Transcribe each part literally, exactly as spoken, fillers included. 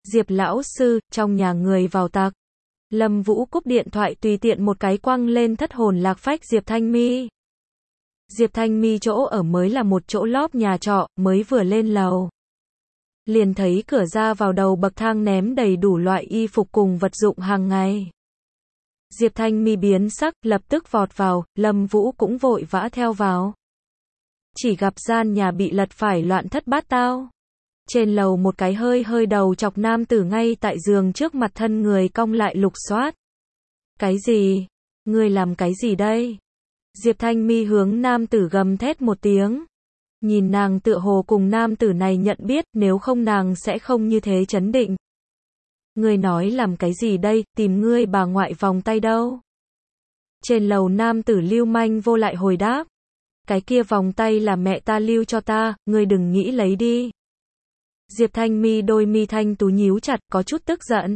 Diệp lão sư, trong nhà người vào tặc. Lâm Vũ cúp điện thoại tùy tiện một cái quăng lên thất hồn lạc phách Diệp Thanh Mi. Diệp Thanh Mi chỗ ở mới là một chỗ lóp nhà trọ, mới vừa lên lầu. Liền thấy cửa ra vào đầu bậc thang ném đầy đủ loại y phục cùng vật dụng hàng ngày. Diệp Thanh Mi biến sắc, lập tức vọt vào, Lâm Vũ cũng vội vã theo vào. Chỉ gặp gian nhà bị lật phải loạn thất bát tao. Trên lầu một cái hơi hơi đầu chọc nam tử ngay tại giường trước mặt thân người cong lại lục soát. Cái gì? Ngươi làm cái gì đây? Diệp Thanh Mi hướng nam tử gầm thét một tiếng. Nhìn nàng tựa hồ cùng nam tử này nhận biết, nếu không nàng sẽ không như thế chấn định. Ngươi nói làm cái gì đây, tìm ngươi bà ngoại vòng tay đâu? Trên lầu nam tử lưu manh vô lại hồi đáp. Cái kia vòng tay là mẹ ta lưu cho ta, ngươi đừng nghĩ lấy đi. Diệp Thanh Mi đôi mi thanh tú nhíu chặt, có chút tức giận.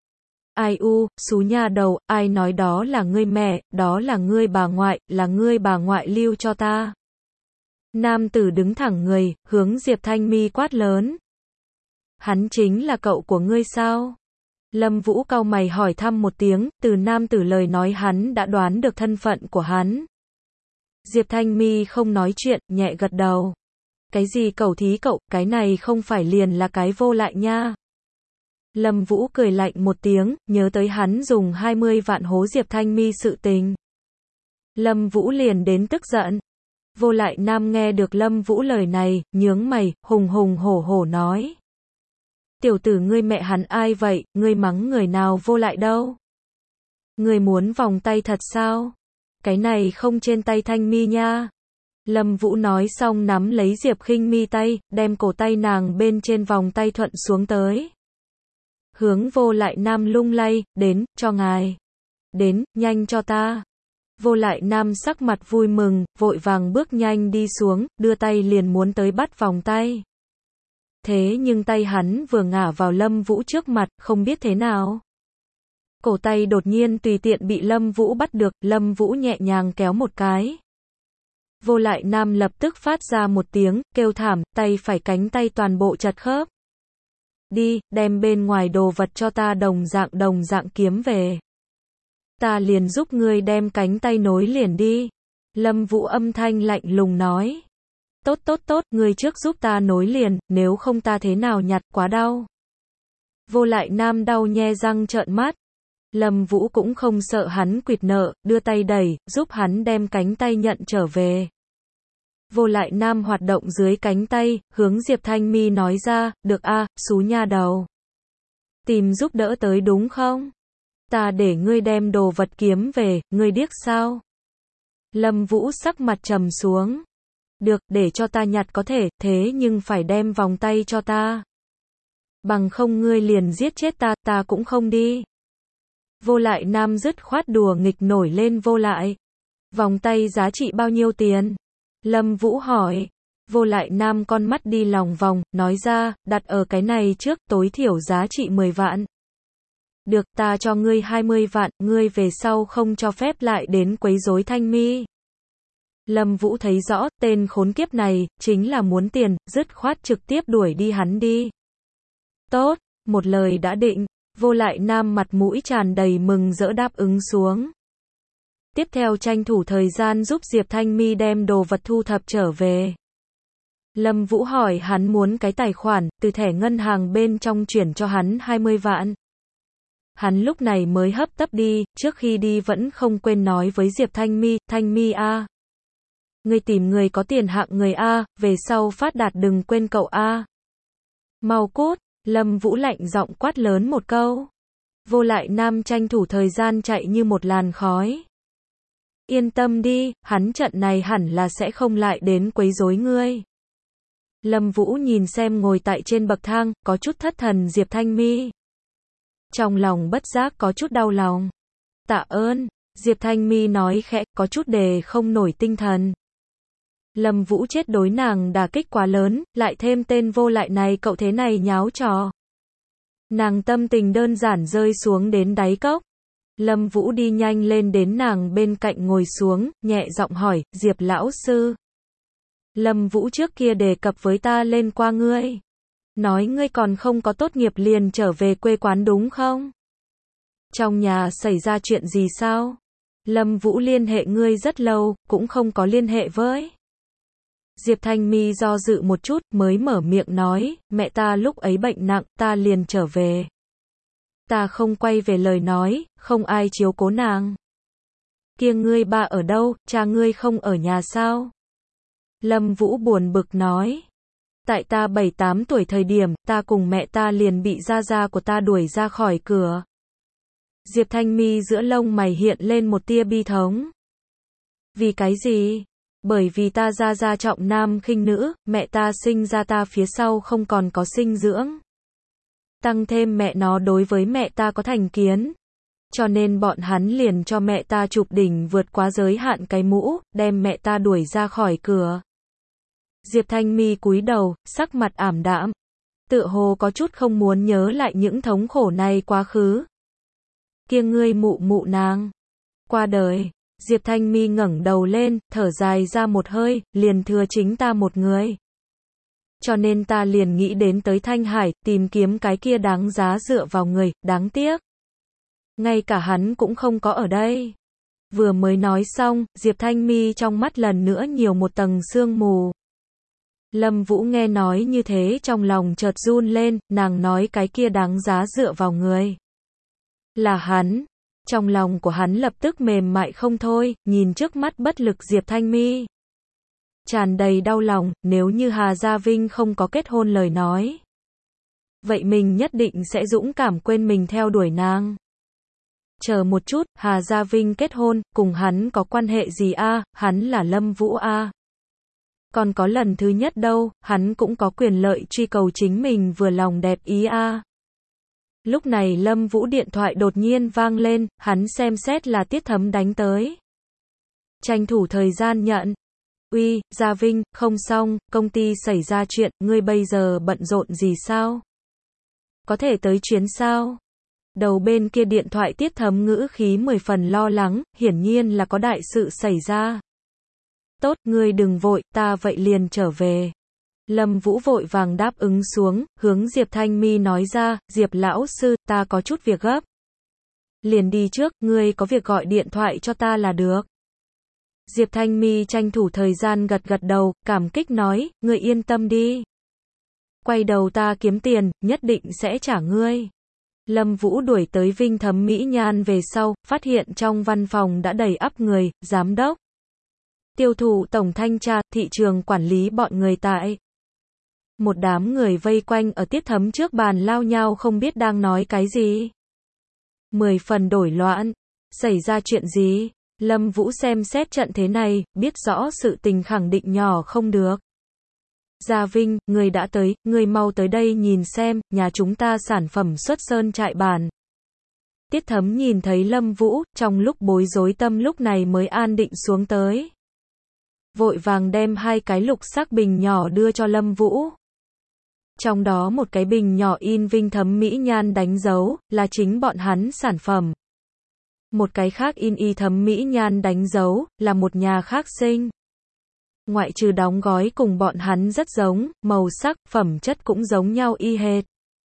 Ai u, xú nhà đầu, ai nói đó là ngươi mẹ, đó là ngươi bà ngoại, là ngươi bà ngoại lưu cho ta. Nam tử đứng thẳng người, hướng Diệp Thanh Mi quát lớn. Hắn chính là cậu của ngươi sao? Lâm Vũ cau mày hỏi thăm một tiếng, từ nam tử lời nói hắn đã đoán được thân phận của hắn. Diệp Thanh Mi không nói chuyện, nhẹ gật đầu. Cái gì cẩu thí cậu, cái này không phải liền là cái vô lại nha. Lâm Vũ cười lạnh một tiếng, nhớ tới hắn dùng hai mươi vạn hố Diệp Thanh Mi sự tình. Lâm Vũ liền đến tức giận. Vô lại nam nghe được Lâm Vũ lời này, nhướng mày, hùng hùng hổ hổ nói. Tiểu tử ngươi mẹ hắn ai vậy, ngươi mắng người nào vô lại đâu? Ngươi muốn vòng tay thật sao? Cái này không trên tay Thanh Mi nha. Lâm Vũ nói xong nắm lấy Diệp Khinh Mi tay, đem cổ tay nàng bên trên vòng tay thuận xuống tới. Hướng vô lại nam lung lay, đến, cho ngài. Đến, nhanh cho ta. Vô lại nam sắc mặt vui mừng, vội vàng bước nhanh đi xuống, đưa tay liền muốn tới bắt vòng tay. Thế nhưng tay hắn vừa ngả vào Lâm Vũ trước mặt, không biết thế nào. Cổ tay đột nhiên tùy tiện bị Lâm Vũ bắt được, Lâm Vũ nhẹ nhàng kéo một cái. Vô lại nam lập tức phát ra một tiếng, kêu thảm, tay phải cánh tay toàn bộ chật khớp. Đi, đem bên ngoài đồ vật cho ta đồng dạng đồng dạng kiếm về. Ta liền giúp ngươi đem cánh tay nối liền đi. Lâm Vũ âm thanh lạnh lùng nói. Tốt tốt tốt, ngươi trước giúp ta nối liền, nếu không ta thế nào nhặt, quá đau. Vô lại nam đau nhe răng trợn mắt. Lâm Vũ cũng không sợ hắn quỵt nợ, đưa tay đẩy, giúp hắn đem cánh tay nhận trở về. Vô lại nam hoạt động dưới cánh tay, hướng Diệp Thanh Mi nói ra, được a, xú nha đầu. Tìm giúp đỡ tới đúng không? Ta để ngươi đem đồ vật kiếm về, ngươi điếc sao? Lâm Vũ sắc mặt trầm xuống. Được, để cho ta nhặt có thể, thế nhưng phải đem vòng tay cho ta. Bằng không ngươi liền giết chết ta, ta cũng không đi. Vô lại nam dứt khoát đùa nghịch nổi lên vô lại. Vòng tay giá trị bao nhiêu tiền? Lâm Vũ hỏi. Vô lại nam con mắt đi lòng vòng, nói ra, đặt ở cái này trước, tối thiểu giá trị mười vạn. Được, ta cho ngươi hai mươi vạn, ngươi về sau không cho phép lại đến quấy rối Thanh Mi. Lâm Vũ thấy rõ, tên khốn kiếp này, chính là muốn tiền, dứt khoát trực tiếp đuổi đi hắn đi. Tốt, một lời đã định, vô lại nam mặt mũi tràn đầy mừng rỡ đáp ứng xuống. Tiếp theo tranh thủ thời gian giúp Diệp Thanh Mi đem đồ vật thu thập trở về. Lâm Vũ hỏi hắn muốn cái tài khoản, từ thẻ ngân hàng bên trong chuyển cho hắn hai mươi vạn. Hắn lúc này mới hấp tấp đi, trước khi đi vẫn không quên nói với Diệp Thanh Mi, Thanh Mi a, ngươi tìm người có tiền hạng người a, về sau phát đạt đừng quên cậu a. Mau cút, Lâm Vũ lạnh giọng quát lớn một câu. Vô lại nam tranh thủ thời gian chạy như một làn khói. Yên tâm đi, hắn trận này hẳn là sẽ không lại đến quấy rối ngươi. Lâm Vũ nhìn xem ngồi tại trên bậc thang, có chút thất thần Diệp Thanh Mi. Trong lòng bất giác có chút đau lòng. Tạ ơn, Diệp Thanh Mi nói khẽ, có chút đề không nổi tinh thần. Lâm Vũ chết đối nàng đả kích quá lớn, lại thêm tên vô lại này cậu thế này nháo trò. Nàng tâm tình đơn giản rơi xuống đến đáy cốc. Lâm Vũ đi nhanh lên đến nàng bên cạnh ngồi xuống, nhẹ giọng hỏi, Diệp lão sư. Lâm Vũ trước kia đề cập với ta lên qua ngươi. Nói ngươi còn không có tốt nghiệp liền trở về quê quán đúng không? Trong nhà xảy ra chuyện gì sao? Lâm Vũ liên hệ ngươi rất lâu, cũng không có liên hệ với. Diệp Thanh Mi do dự một chút, mới mở miệng nói, mẹ ta lúc ấy bệnh nặng, ta liền trở về. Ta không quay về lời nói, không ai chiếu cố nàng. Kia ngươi ba ở đâu, cha ngươi không ở nhà sao? Lâm Vũ buồn bực nói. Tại ta bảy tám tuổi thời điểm, ta cùng mẹ ta liền bị gia gia của ta đuổi ra khỏi cửa. Diệp Thanh Mi giữa lông mày hiện lên một tia bi thống. Vì cái gì? Bởi vì ta gia gia trọng nam khinh nữ, mẹ ta sinh ra ta phía sau không còn có sinh dưỡng. Tăng thêm mẹ nó đối với mẹ ta có thành kiến. Cho nên bọn hắn liền cho mẹ ta chụp đỉnh vượt quá giới hạn cái mũ, đem mẹ ta đuổi ra khỏi cửa. Diệp Thanh Mi cúi đầu, sắc mặt ảm đạm. Tựa hồ có chút không muốn nhớ lại những thống khổ này quá khứ. Kia ngươi mụ mụ nàng qua đời. Diệp Thanh Mi ngẩng đầu lên, thở dài ra một hơi, liền thừa chính ta một người. Cho nên ta liền nghĩ đến tới Thanh Hải, tìm kiếm cái kia đáng giá dựa vào người, đáng tiếc. Ngay cả hắn cũng không có ở đây. Vừa mới nói xong, Diệp Thanh Mi trong mắt lần nữa nhiều một tầng sương mù. Lâm Vũ nghe nói như thế trong lòng chợt run lên, nàng nói cái kia đáng giá dựa vào người. Là hắn. Trong lòng của hắn lập tức mềm mại không thôi, nhìn trước mắt bất lực Diệp Thanh Mi. Tràn đầy đau lòng, nếu như Hà Gia Vinh không có kết hôn lời nói. Vậy mình nhất định sẽ dũng cảm quên mình theo đuổi nàng. Chờ một chút, Hà Gia Vinh kết hôn, cùng hắn có quan hệ gì a? À? Hắn là Lâm Vũ a. À? Còn có lần thứ nhất đâu, hắn cũng có quyền lợi truy cầu chính mình vừa lòng đẹp ý a. À? Lúc này Lâm Vũ điện thoại đột nhiên vang lên, hắn xem xét là Tiết Thấm đánh tới. Tranh thủ thời gian nhận. Uy, Gia Vinh, không xong, công ty xảy ra chuyện, ngươi bây giờ bận rộn gì sao? Có thể tới chuyến sao? Đầu bên kia điện thoại Tiết Thấm ngữ khí mười phần lo lắng, hiển nhiên là có đại sự xảy ra. Tốt, ngươi đừng vội, ta vậy liền trở về. Lâm Vũ vội vàng đáp ứng xuống, hướng Diệp Thanh Mi nói ra, Diệp lão sư, ta có chút việc gấp. Liền đi trước, ngươi có việc gọi điện thoại cho ta là được. Diệp Thanh Mi tranh thủ thời gian gật gật đầu, cảm kích nói, ngươi yên tâm đi. Quay đầu ta kiếm tiền, nhất định sẽ trả ngươi. Lâm Vũ đuổi tới Vinh Thấm Mỹ Nhan về sau, phát hiện trong văn phòng đã đầy ắp người, giám đốc, tiêu thụ tổng thanh tra, thị trường quản lý bọn người tại. Một đám người vây quanh ở Tiết Thấm trước bàn lao nhau không biết đang nói cái gì. Mười phần đổi loạn. Xảy ra chuyện gì? Lâm Vũ xem xét trận thế này, biết rõ sự tình khẳng định nhỏ không được. Gia Vinh, người đã tới, người mau tới đây nhìn xem, nhà chúng ta sản phẩm xuất sơn trại bàn. Tiết Thấm nhìn thấy Lâm Vũ, trong lúc bối rối tâm lúc này mới an định xuống tới. Vội vàng đem hai cái lục sắc bình nhỏ đưa cho Lâm Vũ. Trong đó một cái bình nhỏ in Vinh Thấm Mỹ Nhan đánh dấu, là chính bọn hắn sản phẩm. Một cái khác in Y Thấm Mỹ Nhan đánh dấu, là một nhà khác sinh. Ngoại trừ đóng gói cùng bọn hắn rất giống, màu sắc, phẩm chất cũng giống nhau y hệt.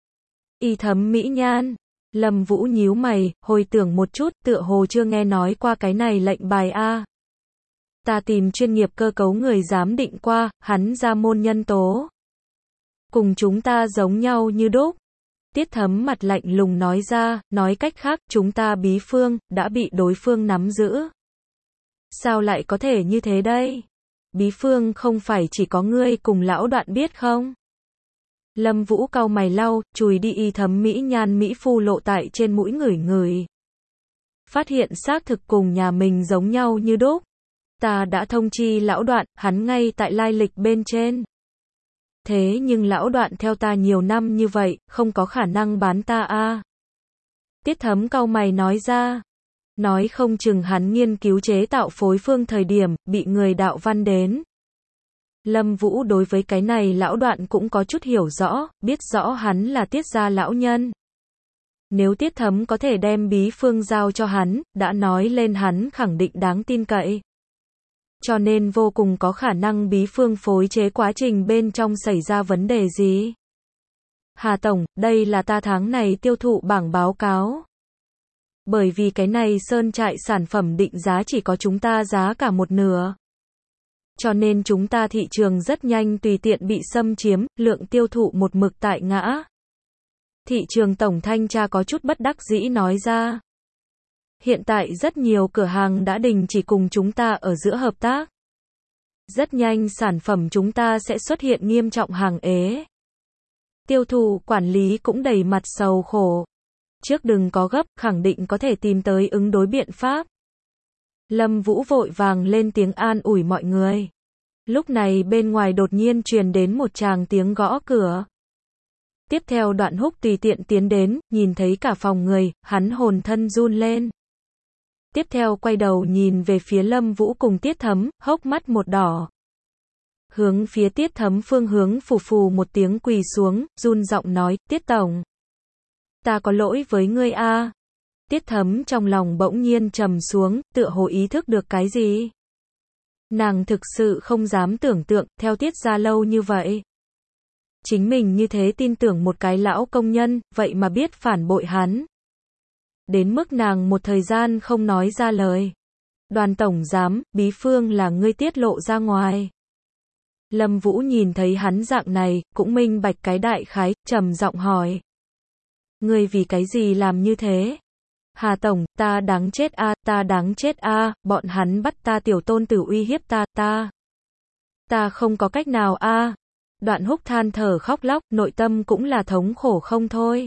Y Thấm Mỹ Nhan. Lâm Vũ nhíu mày, hồi tưởng một chút, tựa hồ chưa nghe nói qua cái này lệnh bài a. Ta tìm chuyên nghiệp cơ cấu người giám định qua, hắn ra môn nhân tố. Cùng chúng ta giống nhau như đúc. Tiết Thấm mặt lạnh lùng nói ra, nói cách khác, chúng ta bí phương, đã bị đối phương nắm giữ. Sao lại có thể như thế đây? Bí phương không phải chỉ có ngươi cùng lão Đoạn biết không? Lâm Vũ cau mày lau, chùi đi Y Thấm Mỹ Nhan mỹ phu lộ tại trên mũi ngửi ngửi. Phát hiện xác thực cùng nhà mình giống nhau như đúc. Ta đã thông chi lão Đoạn, hắn ngay tại lai lịch bên trên. Thế nhưng lão Đoạn theo ta nhiều năm như vậy, không có khả năng bán ta a. À. Tiết Thấm cau mày nói ra. Nói không chừng hắn nghiên cứu chế tạo phối phương thời điểm, bị người đạo văn đến. Lâm Vũ đối với cái này lão Đoạn cũng có chút hiểu rõ, biết rõ hắn là Tiết gia lão nhân. Nếu Tiết Thấm có thể đem bí phương giao cho hắn, đã nói lên hắn khẳng định đáng tin cậy. Cho nên vô cùng có khả năng bí phương phối chế quá trình bên trong xảy ra vấn đề gì. Hà Tổng, đây là ta tháng này tiêu thụ bảng báo cáo. Bởi vì cái này sơn trại sản phẩm định giá chỉ có chúng ta giá cả một nửa. Cho nên chúng ta thị trường rất nhanh tùy tiện bị xâm chiếm, lượng tiêu thụ một mực tại ngã. Thị trường tổng thanh tra có chút bất đắc dĩ nói ra. Hiện tại rất nhiều cửa hàng đã đình chỉ cùng chúng ta ở giữa hợp tác. Rất nhanh sản phẩm chúng ta sẽ xuất hiện nghiêm trọng hàng ế. Tiêu thụ quản lý cũng đầy mặt sầu khổ. Trước đừng có gấp, khẳng định có thể tìm tới ứng đối biện pháp. Lâm Vũ vội vàng lên tiếng an ủi mọi người. Lúc này bên ngoài đột nhiên truyền đến một tràng tiếng gõ cửa. Tiếp theo Đoạn Húc tùy tiện tiến đến, nhìn thấy cả phòng người, hắn hồn thân run lên. Tiếp theo quay đầu nhìn về phía Lâm Vũ cùng Tiết Thấm, hốc mắt một đỏ. Hướng phía Tiết Thấm phương hướng phù phù một tiếng quỳ xuống, run giọng nói, Tiết Tổng. Ta có lỗi với ngươi a. Tiết Thấm trong lòng bỗng nhiên trầm xuống, tựa hồ ý thức được cái gì. Nàng thực sự không dám tưởng tượng, theo Tiết gia lâu như vậy. Chính mình như thế tin tưởng một cái lão công nhân, vậy mà biết phản bội hắn. Đến mức nàng một thời gian không nói ra lời. Đoàn tổng giám, bí phương là ngươi tiết lộ ra ngoài. Lâm Vũ nhìn thấy hắn dạng này, cũng minh bạch cái đại khái, trầm giọng hỏi. Ngươi vì cái gì làm như thế? Hà Tổng, ta đáng chết a, ta đáng chết a, bọn hắn bắt ta tiểu tôn tử uy hiếp ta, ta. Ta không có cách nào a. Đoạn Húc than thở khóc lóc, nội tâm cũng là thống khổ không thôi.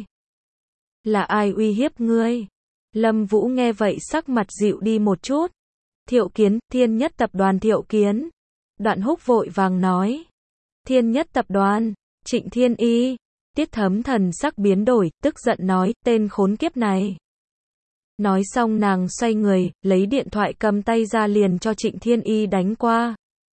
Là ai uy hiếp ngươi? Lâm Vũ nghe vậy sắc mặt dịu đi một chút. Thiệu Kiến, Thiên Nhất Tập đoàn Thiệu Kiến. Đoạn Húc vội vàng nói. Thiên Nhất Tập đoàn, Trịnh Thiên Y. Tiết Thấm thần sắc biến đổi, tức giận nói, tên khốn kiếp này. Nói xong nàng xoay người, lấy điện thoại cầm tay ra liền cho Trịnh Thiên Y đánh qua.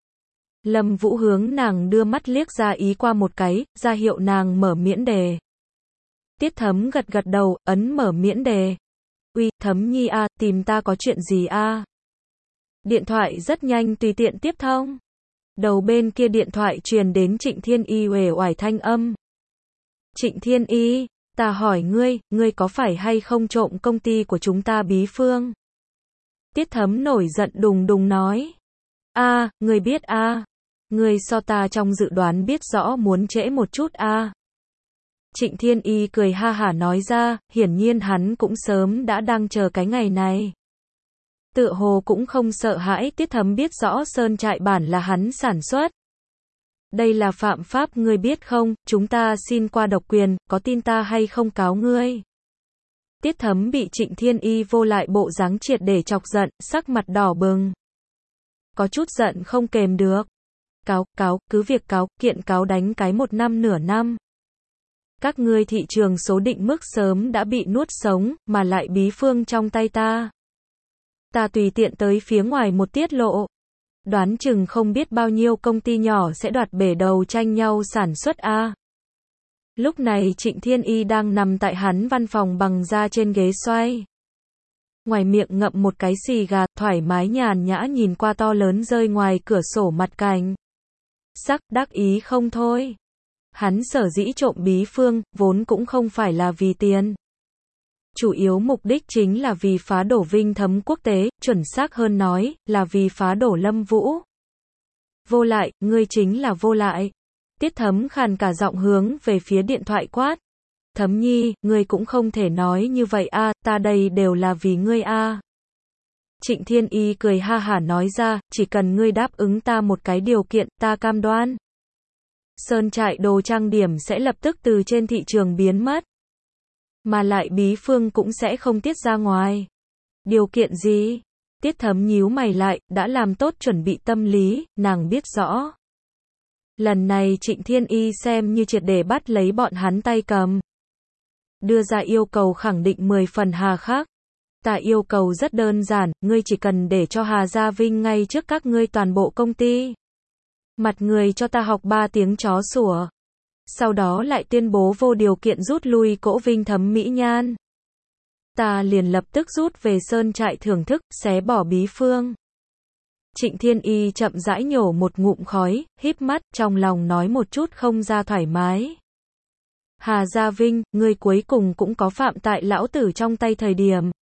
Lâm Vũ hướng nàng đưa mắt liếc ra ý qua một cái, ra hiệu nàng mở miễn đề. Tiết Thấm gật gật đầu, ấn mở miễn đề. Uy, Thấm Nhi a, tìm ta có chuyện gì a? Điện thoại rất nhanh tùy tiện tiếp thông. Đầu bên kia điện thoại truyền đến Trịnh Thiên Y uể oải thanh âm. Trịnh Thiên Y, ta hỏi ngươi, ngươi có phải hay không trộm công ty của chúng ta Bí Phương? Tiết Thấm nổi giận đùng đùng nói. A, ngươi biết a? Ngươi so ta trong dự đoán biết rõ muốn trễ một chút a. Trịnh Thiên Y cười ha hả nói ra, hiển nhiên hắn cũng sớm đã đang chờ cái ngày này. Tựa hồ cũng không sợ hãi, Tiết Thấm biết rõ sơn trại bản là hắn sản xuất. Đây là phạm pháp ngươi biết không, chúng ta xin qua độc quyền, có tin ta hay không cáo ngươi. Tiết Thấm bị Trịnh Thiên Y vô lại bộ dáng triệt để chọc giận, sắc mặt đỏ bừng. Có chút giận không kềm được. Cáo, cáo, cứ việc cáo, kiện cáo đánh cái một năm nửa năm. Các ngươi thị trường số định mức sớm đã bị nuốt sống, mà lại Bí Phương trong tay ta. Ta tùy tiện tới phía ngoài một tiết lộ. Đoán chừng không biết bao nhiêu công ty nhỏ sẽ đoạt bể đầu tranh nhau sản xuất a. Lúc này Trịnh Thiên Y đang nằm tại hắn văn phòng bằng da trên ghế xoay. Ngoài miệng ngậm một cái xì gà, thoải mái nhàn nhã nhìn qua to lớn rơi ngoài cửa sổ mặt cảnh. Sắc đắc ý không thôi. Hắn sở dĩ trộm Bí Phương, vốn cũng không phải là vì tiền. Chủ yếu mục đích chính là vì phá đổ Vinh Thấm quốc tế, chuẩn xác hơn nói, là vì phá đổ Lâm Vũ. Vô lại, ngươi chính là vô lại. Tiết Thấm khàn cả giọng hướng về phía điện thoại quát. Thấm Nhi, ngươi cũng không thể nói như vậy a, ta đây đều là vì ngươi a. Trịnh Thiên Y cười ha hả nói ra, chỉ cần ngươi đáp ứng ta một cái điều kiện, ta cam đoan. Sơn trại đồ trang điểm sẽ lập tức từ trên thị trường biến mất. Mà lại Bí Phương cũng sẽ không tiết ra ngoài. Điều kiện gì? Tiết Thấm nhíu mày lại, đã làm tốt chuẩn bị tâm lý, nàng biết rõ. Lần này Trịnh Thiên Y xem như triệt để bắt lấy bọn hắn tay cầm. Đưa ra yêu cầu khẳng định mười phần hà khắc. Ta yêu cầu rất đơn giản, ngươi chỉ cần để cho Hà Gia Vinh ngay trước các ngươi toàn bộ công ty. Mặt người cho ta học ba tiếng chó sủa. Sau đó lại tuyên bố vô điều kiện rút lui cỗ Vinh Thấm Mỹ Nhan. Ta liền lập tức rút về sơn trại thưởng thức, xé bỏ Bí Phương. Trịnh Thiên Y chậm rãi nhổ một ngụm khói, híp mắt, trong lòng nói một chút không ra thoải mái. Hà Gia Vinh, ngươi cuối cùng cũng có phạm tại lão tử trong tay thời điểm.